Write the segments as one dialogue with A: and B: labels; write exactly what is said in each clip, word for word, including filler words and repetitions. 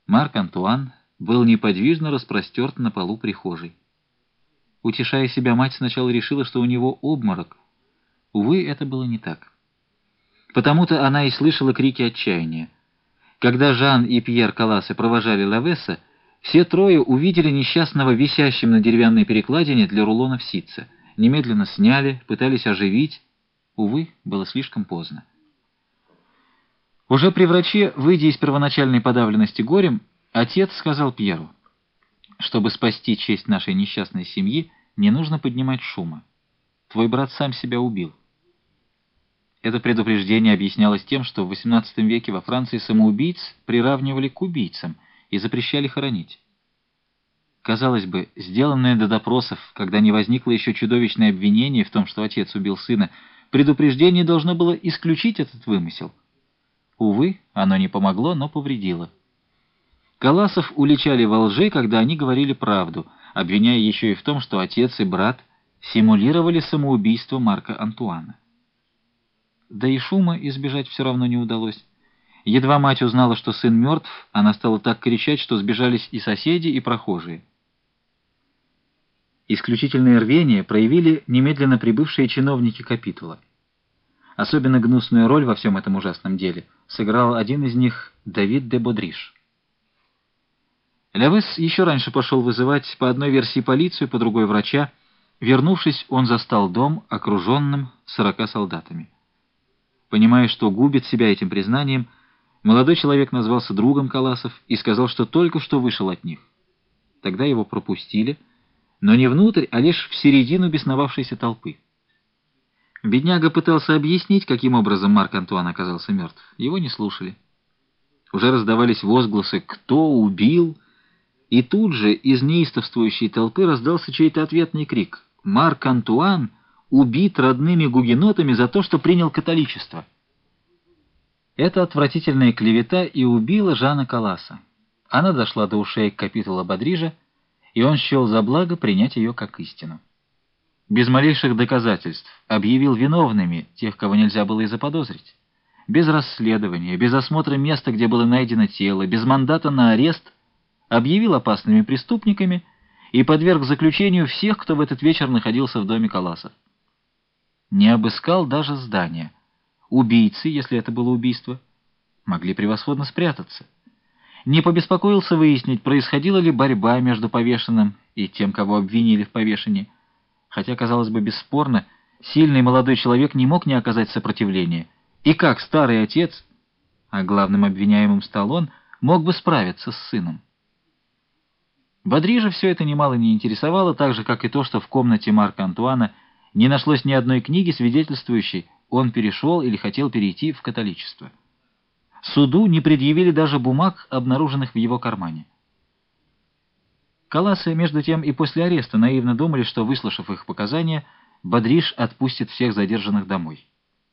A: Марк-Антуан был неподвижно распростерт на полу прихожей. Утешая себя, мать сначала решила, что у него обморок. Увы, это было не так. Потому-то она и слышала крики отчаяния. Когда Жан и Пьер Калласы провожали Лавесса, все трое увидели несчастного висящим на деревянной перекладине для рулонов ситца. Немедленно сняли, пытались оживить. Увы, было слишком поздно. Уже при враче, выйдя из первоначальной подавленности горем, отец сказал Пьеру: «Чтобы спасти честь нашей несчастной семьи, не нужно поднимать шума. Твой брат сам себя убил». Это предупреждение объяснялось тем, что в восемнадцатом веке во Франции самоубийц приравнивали к убийцам и запрещали хоронить. Казалось бы, сделанное до допросов, когда не возникло еще чудовищное обвинение в том, что отец убил сына, предупреждение должно было исключить этот вымысел. Увы, оно не помогло, но повредило. Калласов уличали во лжи, когда они говорили правду, обвиняя еще и в том, что отец и брат симулировали самоубийство Марка Антуана. Да и шума избежать все равно не удалось. Едва мать узнала, что сын мертв, она стала так кричать, что сбежались и соседи, и прохожие. Исключительное рвение проявили немедленно прибывшие чиновники капитула. Особенно гнусную роль во всем этом ужасном деле сыграл один из них, Давид де Бодриш. Лавесс еще раньше пошел вызывать по одной версии полицию, по другой врача. Вернувшись, он застал дом, окруженным сорока солдатами. Понимая, что губит себя этим признанием, молодой человек назвался другом Калласов и сказал, что только что вышел от них. Тогда его пропустили, но не внутрь, а лишь в середину бесновавшейся толпы. Бедняга пытался объяснить, каким образом Марк-Антуан оказался мертв. Его не слушали. Уже раздавались возгласы «Кто убил?», и тут же из неистовствующей толпы раздался чей-то ответный крик: «Марк-Антуан убит родными гугенотами за то, что принял католичество». Эта отвратительная клевета и убила Жана Калласа. Она дошла до ушей капитула Бодрижа, и он счел за благо принять ее как истину. Без малейших доказательств объявил виновными тех, кого нельзя было и заподозрить. Без расследования, без осмотра места, где было найдено тело, без мандата на арест, объявил опасными преступниками и подверг заключению всех, кто в этот вечер находился в доме Калласов. Не обыскал даже здание. Убийцы, если это было убийство, могли превосходно спрятаться. Не побеспокоился выяснить, происходила ли борьба между повешенным и тем, кого обвинили в повешении. Хотя, казалось бы, бесспорно, сильный молодой человек не мог не оказать сопротивления. И как старый отец, а главным обвиняемым стал он, мог бы справиться с сыном? Бодрижа все это немало не интересовало, так же, как и то, что в комнате Марка Антуана не нашлось ни одной книги, свидетельствующей, он перешел или хотел перейти в католичество. Суду не предъявили даже бумаг, обнаруженных в его кармане. Калласы, между тем, и после ареста наивно думали, что, выслушав их показания, Бодриж отпустит всех задержанных домой.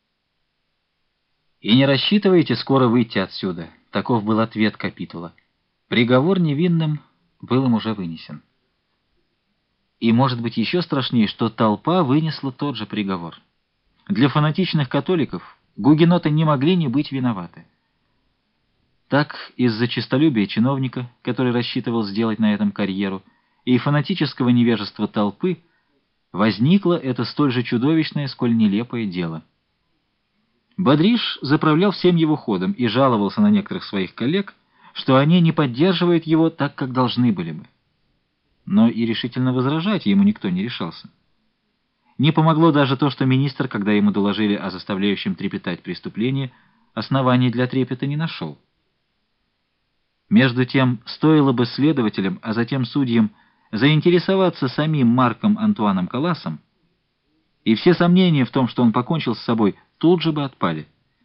A: «И не рассчитывайте скоро выйти отсюда», — таков был ответ капитула. Приговор невинным был им уже вынесен. И, может быть, еще страшнее, что толпа вынесла тот же приговор. Для фанатичных католиков гугеноты не могли не быть виноваты. Так, из-за честолюбия чиновника, который рассчитывал сделать на этом карьеру, и фанатического невежества толпы, возникло это столь же чудовищное, сколь нелепое дело. Бодриж заправлял всем его ходом и жаловался на некоторых своих коллег, что они не поддерживают его так, как должны были бы. Но и решительно возражать ему никто не решался. Не помогло даже то, что министр, когда ему доложили о заставляющем трепетать преступлении, оснований для трепета не нашел. Между тем, стоило бы следователям, а затем судьям, заинтересоваться самим Марком Антуаном Калласом, и все сомнения в том, что он покончил с собой, тут же бы отпали.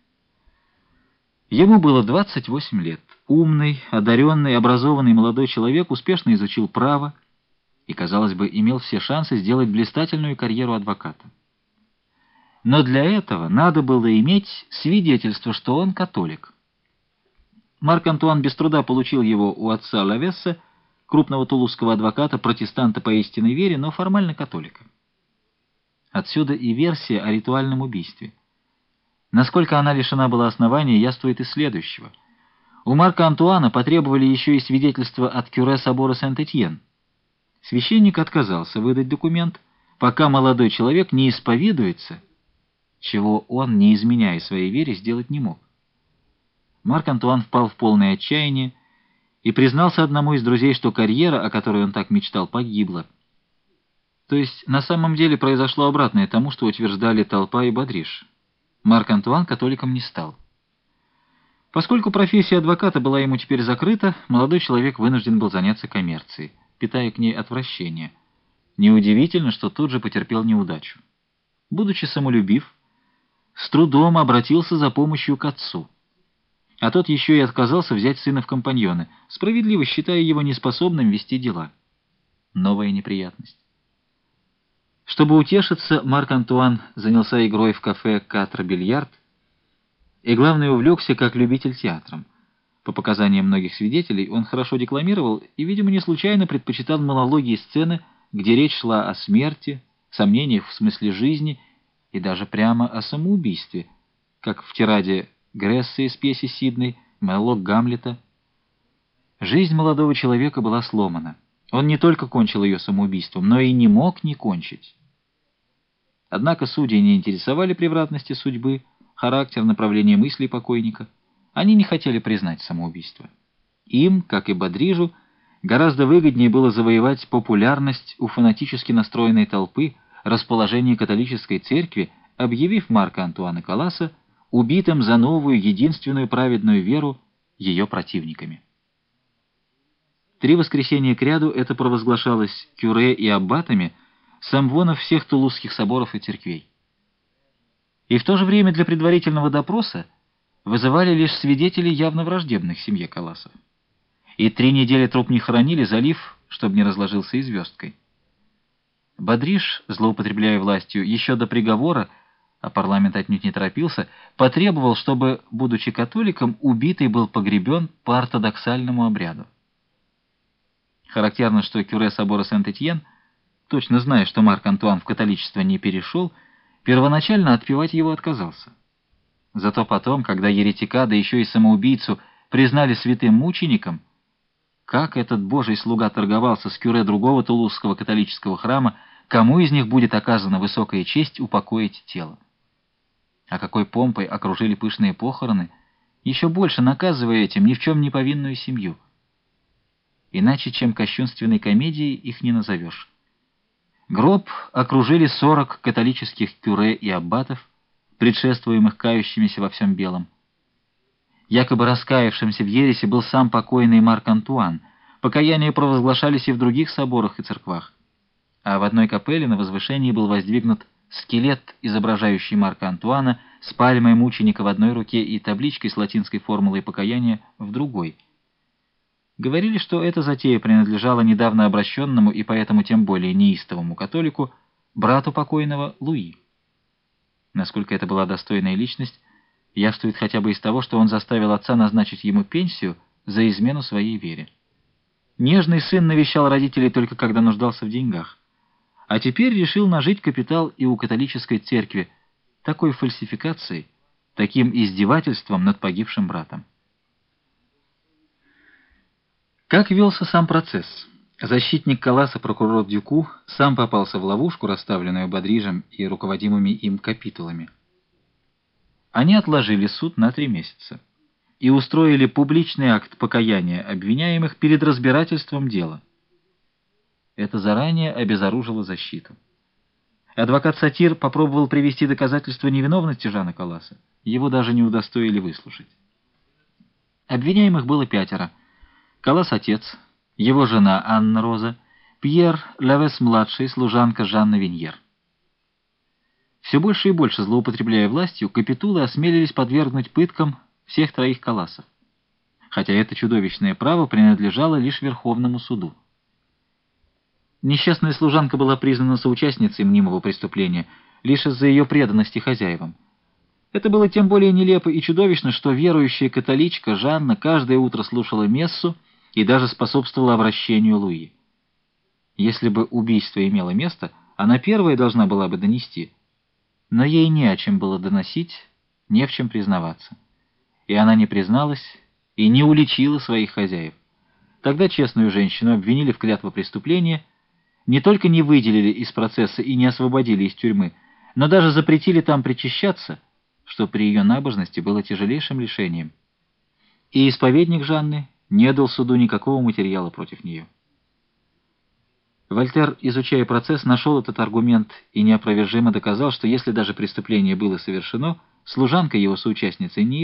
A: Ему было двадцать восемь лет. Умный, одаренный, образованный молодой человек успешно изучил право и, казалось бы, имел все шансы сделать блистательную карьеру адвоката. Но для этого надо было иметь свидетельство, что он католик. Марк-Антуан без труда получил его у отца Лавесса, крупного тулузского адвоката, протестанта по истинной вере, но формально католика. Отсюда и версия о ритуальном убийстве. Насколько она лишена была основания, яствует из следующего. У Марка Антуана потребовали еще и свидетельство от кюре собора Сент-Этьен. Священник отказался выдать документ, пока молодой человек не исповедуется, чего он, не изменяя своей вере, сделать не мог. Марк Антуан впал в полное отчаяние и признался одному из друзей, что карьера, о которой он так мечтал, погибла. То есть на самом деле произошло обратное тому, что утверждали Толпа и Бодриш. Марк Антуан католиком не стал. Поскольку профессия адвоката была ему теперь закрыта, молодой человек вынужден был заняться коммерцией, питая к ней отвращение. Неудивительно, что тут же потерпел неудачу. Будучи самолюбив, с трудом обратился за помощью к отцу. А тот еще и отказался взять сына в компаньоны, справедливо считая его неспособным вести дела. Новая неприятность. Чтобы утешиться, Марк Антуан занялся игрой в кафе «Катр-бильярд» и, главное, увлекся как любитель театром. По показаниям многих свидетелей, он хорошо декламировал и, видимо, не случайно предпочитал монологи и сцены, где речь шла о смерти, сомнениях в смысле жизни и даже прямо о самоубийстве, как в тираде Гресса из пьесы Сидней, монолог Гамлета. Жизнь молодого человека была сломана. Он не только кончил ее самоубийством, но и не мог не кончить. Однако судьи не интересовали превратности судьбы, характер, направление мыслей покойника. Они не хотели признать самоубийство. Им, как и Бодрижу, гораздо выгоднее было завоевать популярность у фанатически настроенной толпы, расположение католической церкви, объявив Марка Антуана Калласа убитым за новую, единственную праведную веру ее противниками. Три воскресенья кряду это провозглашалось кюре и аббатами самвонов всех тулузских соборов и церквей. И в то же время для предварительного допроса вызывали лишь свидетелей, явно враждебных семье Калласов. И три недели труп не хоронили, залив, чтобы не разложился и звездкой. Бодриш, злоупотребляя властью, еще до приговора, а парламент отнюдь не торопился, потребовал, чтобы, будучи католиком, убитый был погребен по ортодоксальному обряду. Характерно, что кюре собора Сент-Этьен, точно зная, что Марк Антуан в католичество не перешел, первоначально отпевать его отказался. Зато потом, когда еретика, да еще и самоубийцу, признали святым мучеником, как этот божий слуга торговался с кюре другого тулузского католического храма, кому из них будет оказана высокая честь упокоить тело. А какой помпой окружили пышные похороны, еще больше наказывая этим ни в чем не повинную семью. Иначе, чем кощунственной комедией, их не назовешь. Гроб окружили сорок католических кюре и аббатов, предшествуемых кающимися во всем белом. Якобы раскаявшимся в ересе был сам покойный Марк Антуан. Покаяния провозглашались и в других соборах и церквах. А в одной капелле на возвышении был воздвигнут скелет, изображающий Марка Антуана, с пальмой мученика в одной руке и табличкой с латинской формулой покаяния в другой. Говорили, что эта затея принадлежала недавно обращенному и поэтому тем более неистовому католику, брату покойного Луи. Насколько это была достойная личность, явствует хотя бы из того, что он заставил отца назначить ему пенсию за измену своей вере. Нежный сын навещал родителей только когда нуждался в деньгах, а теперь решил нажить капитал и у католической церкви такой фальсификацией, таким издевательством над погибшим братом. Как велся сам процесс? Защитник Калласа, прокурор Дюку, сам попался в ловушку, расставленную Бодрижем и руководимыми им капитулами. Они отложили суд на три месяца и устроили публичный акт покаяния обвиняемых перед разбирательством дела. Это заранее обезоружило защиту. Адвокат Сатир попробовал привести доказательства невиновности Жана Калласа. Его даже не удостоили выслушать. Обвиняемых было пятеро. Каллас отец, его жена Анна Роза, Пьер Лавес-младший, служанка Жанна Виньер. Все больше и больше, злоупотребляя властью, капитулы осмелились подвергнуть пыткам всех троих Калласов, хотя это чудовищное право принадлежало лишь Верховному суду. Несчастная служанка была признана соучастницей мнимого преступления лишь из-за ее преданности хозяевам. Это было тем более нелепо и чудовищно, что верующая католичка Жанна каждое утро слушала мессу и даже способствовала обращению Луи. Если бы убийство имело место, она первая должна была бы донести, но ей не о чем было доносить, не в чем признаваться. И она не призналась и не уличила своих хозяев. Тогда честную женщину обвинили в клятвопреступлении, не только не выделили из процесса и не освободили из тюрьмы, но даже запретили там причащаться, что при ее набожности было тяжелейшим лишением. И исповедник Жанны не дал суду никакого материала против нее. Вольтер, изучая процесс, нашел этот аргумент и неопровержимо доказал, что если даже преступление было совершено, служанка его соучастницы не